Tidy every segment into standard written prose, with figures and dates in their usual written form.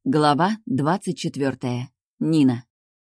Глава 24. Нина.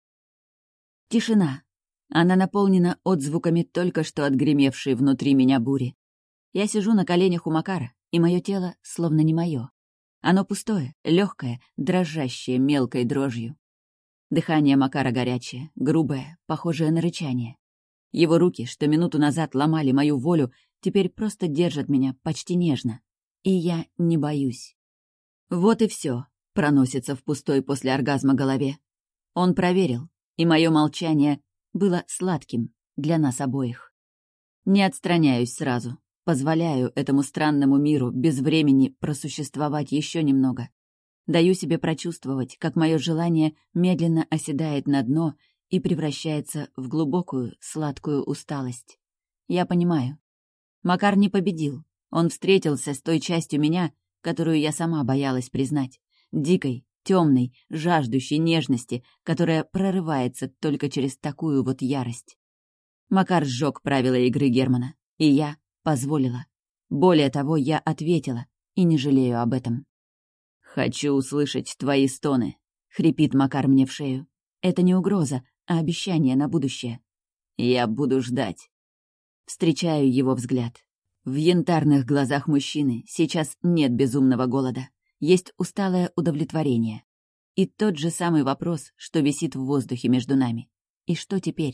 Тишина. Она наполнена отзвуками только что отгремевшей внутри меня бури. Я сижу на коленях у Макара, и мое тело словно не мое. Оно пустое, легкое, дрожащее мелкой дрожью. Дыхание Макара горячее, грубое, похожее на рычание. Его руки, что минуту назад ломали мою волю, теперь просто держат меня почти нежно. И я не боюсь. Вот и все. Проносится в пустой после оргазма голове. Он проверил, и мое молчание было сладким для нас обоих. Не отстраняюсь сразу, позволяю этому странному миру без времени просуществовать еще немного. Даю себе прочувствовать, как мое желание медленно оседает на дно и превращается в глубокую, сладкую усталость. Я понимаю. Макар не победил. Он встретился с той частью меня, которую я сама боялась признать. Дикой, темной, жаждущей нежности, которая прорывается только через такую вот ярость. Макар сжег правила игры Германа, и я позволила. Более того, я ответила, и не жалею об этом. «Хочу услышать твои стоны», — хрипит Макар мне в шею. Это не угроза, а обещание на будущее. «Я буду ждать». Встречаю его взгляд. В янтарных глазах мужчины сейчас нет безумного голода. Есть усталое удовлетворение. И тот же самый вопрос, что висит в воздухе между нами. И что теперь?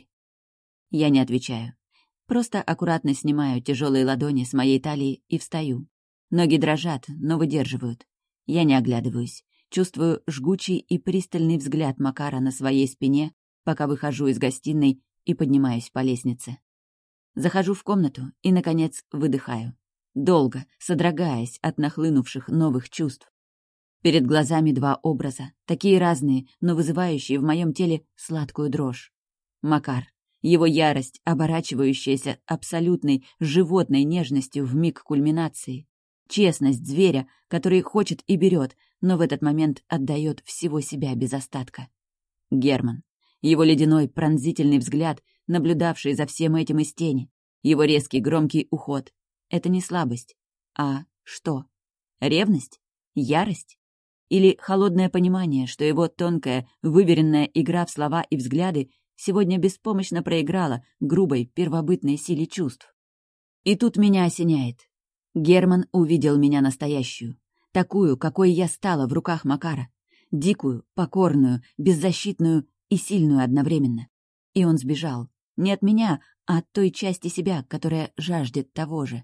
Я не отвечаю. Просто аккуратно снимаю тяжелые ладони с моей талии и встаю. Ноги дрожат, но выдерживают. Я не оглядываюсь. Чувствую жгучий и пристальный взгляд Макара на своей спине, пока выхожу из гостиной и поднимаюсь по лестнице. Захожу в комнату и, наконец, выдыхаю. Долго, содрогаясь от нахлынувших новых чувств. Перед глазами два образа, такие разные, но вызывающие в моем теле сладкую дрожь. Макар, его ярость, оборачивающаяся абсолютной животной нежностью в миг кульминации. Честность зверя, который хочет и берет, но в этот момент отдает всего себя без остатка. Герман, его ледяной пронзительный взгляд, наблюдавший за всем этим из тени, его резкий громкий уход. Это не слабость. А что? Ревность? Ярость? Или холодное понимание, что его тонкая, выверенная игра в слова и взгляды сегодня беспомощно проиграла грубой, первобытной силе чувств? И тут меня осеняет. Герман увидел меня настоящую, такую, какой я стала в руках Макара. Дикую, покорную, беззащитную и сильную одновременно. И он сбежал. Не от меня, а от той части себя, которая жаждет того же.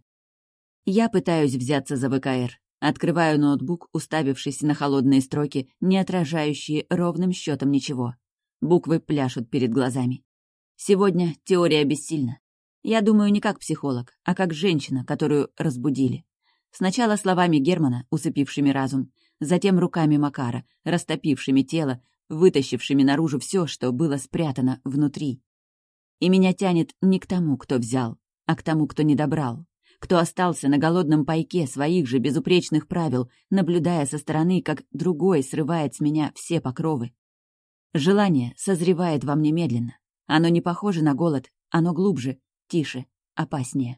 Я пытаюсь взяться за ВКР. Открываю ноутбук, уставившись на холодные строки, не отражающие ровным счетом ничего. Буквы пляшут перед глазами. Сегодня теория бессильна. Я думаю не как психолог, а как женщина, которую разбудили. Сначала словами Германа, усыпившими разум, затем руками Макара, растопившими тело, вытащившими наружу все, что было спрятано внутри. И меня тянет не к тому, кто взял, а к тому, кто не добрал. Кто остался на голодном пайке своих же безупречных правил, наблюдая со стороны, как другой срывает с меня все покровы. Желание созревает во мне медленно. Оно не похоже на голод, оно глубже, тише, опаснее.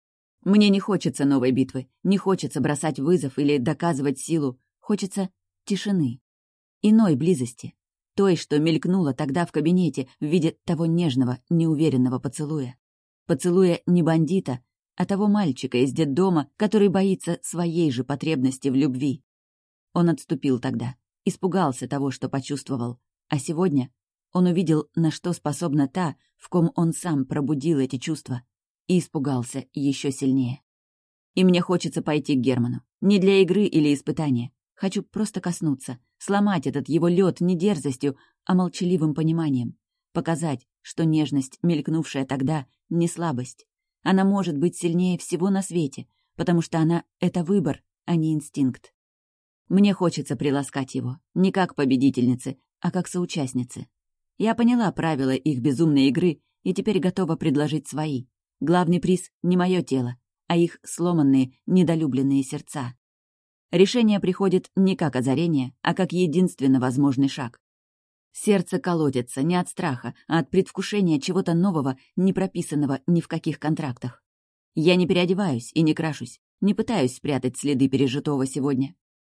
Мне не хочется новой битвы, не хочется бросать вызов или доказывать силу. Хочется тишины, иной близости, той, что мелькнула тогда в кабинете в виде того нежного, неуверенного поцелуя. Поцелуя не бандита, а того мальчика из детдома, который боится своей же потребности в любви. Он отступил тогда, испугался того, что почувствовал, а сегодня он увидел, на что способна та, в ком он сам пробудил эти чувства, и испугался еще сильнее. И мне хочется пойти к Герману, не для игры или испытания. Хочу просто коснуться, сломать этот его лед не дерзостью, а молчаливым пониманием, показать, что нежность, мелькнувшая тогда, не слабость. Она может быть сильнее всего на свете, потому что она — это выбор, а не инстинкт. Мне хочется приласкать его, не как победительницы, а как соучастницы. Я поняла правила их безумной игры и теперь готова предложить свои. Главный приз — не мое тело, а их сломанные, недолюбленные сердца. Решение приходит не как озарение, а как единственно возможный шаг. Сердце колотится не от страха, а от предвкушения чего-то нового, не прописанного ни в каких контрактах. Я не переодеваюсь и не крашусь, не пытаюсь спрятать следы пережитого сегодня.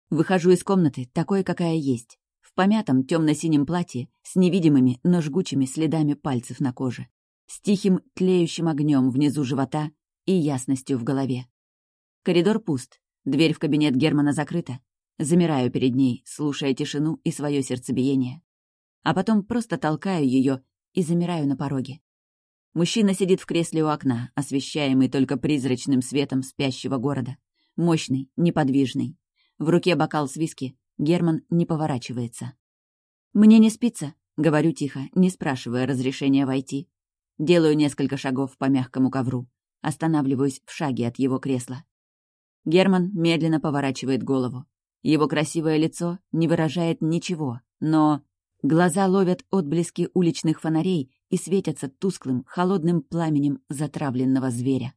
Выхожу из комнаты, такой, какая есть, в помятом темно-синем платье с невидимыми, но жгучими следами пальцев на коже, с тихим тлеющим огнем внизу живота и ясностью в голове. Коридор пуст, дверь в кабинет Германа закрыта. Замираю перед ней, слушая тишину и свое сердцебиение. А потом просто толкаю ее и замираю на пороге. Мужчина сидит в кресле у окна, освещаемый только призрачным светом спящего города. Мощный, неподвижный. В руке бокал с виски. Герман не поворачивается. «Мне не спится», — говорю тихо, не спрашивая разрешения войти. Делаю несколько шагов по мягкому ковру. Останавливаюсь в шаге от его кресла. Герман медленно поворачивает голову. Его красивое лицо не выражает ничего, но глаза ловят отблески уличных фонарей и светятся тусклым, холодным пламенем затравленного зверя.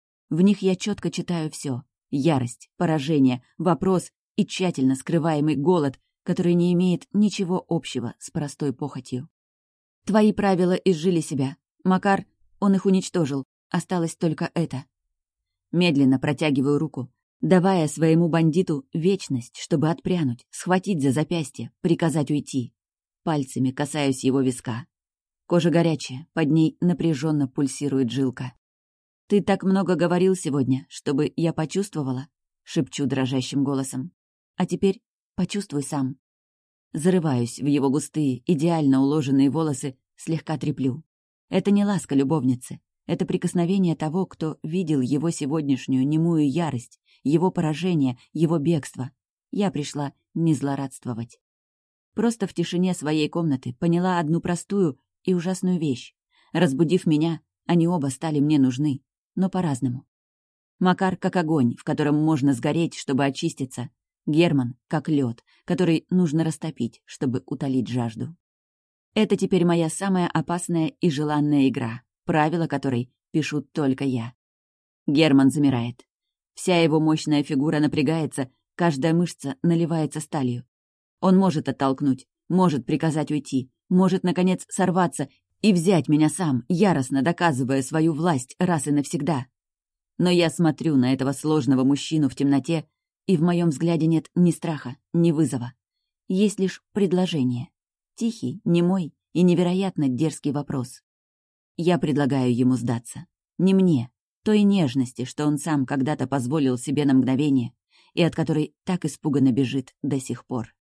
В них я четко читаю все: ярость, поражение, вопрос и тщательно скрываемый голод, который не имеет ничего общего с простой похотью. Твои правила изжили себя. Макар, он их уничтожил. Осталось только это. Медленно протягиваю руку, давая своему бандиту вечность, чтобы отпрянуть, схватить за запястье, приказать уйти. Пальцами касаюсь его виска. Кожа горячая, под ней напряженно пульсирует жилка. «Ты так много говорил сегодня, чтобы я почувствовала», — шепчу дрожащим голосом. «А теперь почувствуй сам». Зарываюсь в его густые, идеально уложенные волосы, слегка треплю. Это не ласка любовницы. Это прикосновение того, кто видел его сегодняшнюю немую ярость, его поражение, его бегство. Я пришла не злорадствовать. Просто в тишине своей комнаты поняла одну простую и ужасную вещь. Разбудив меня, они оба стали мне нужны, но по-разному. Макар как огонь, в котором можно сгореть, чтобы очиститься. Герман как лед, который нужно растопить, чтобы утолить жажду. Это теперь моя самая опасная и желанная игра, правила которой пишу только я. Герман замирает. Вся его мощная фигура напрягается, каждая мышца наливается сталью. Он может оттолкнуть, может приказать уйти, может, наконец, сорваться и взять меня сам, яростно доказывая свою власть раз и навсегда. Но я смотрю на этого сложного мужчину в темноте, и в моем взгляде нет ни страха, ни вызова. Есть лишь предложение. Тихий, немой и невероятно дерзкий вопрос. Я предлагаю ему сдаться. Не мне, той нежности, что он сам когда-то позволил себе на мгновение и от которой так испуганно бежит до сих пор.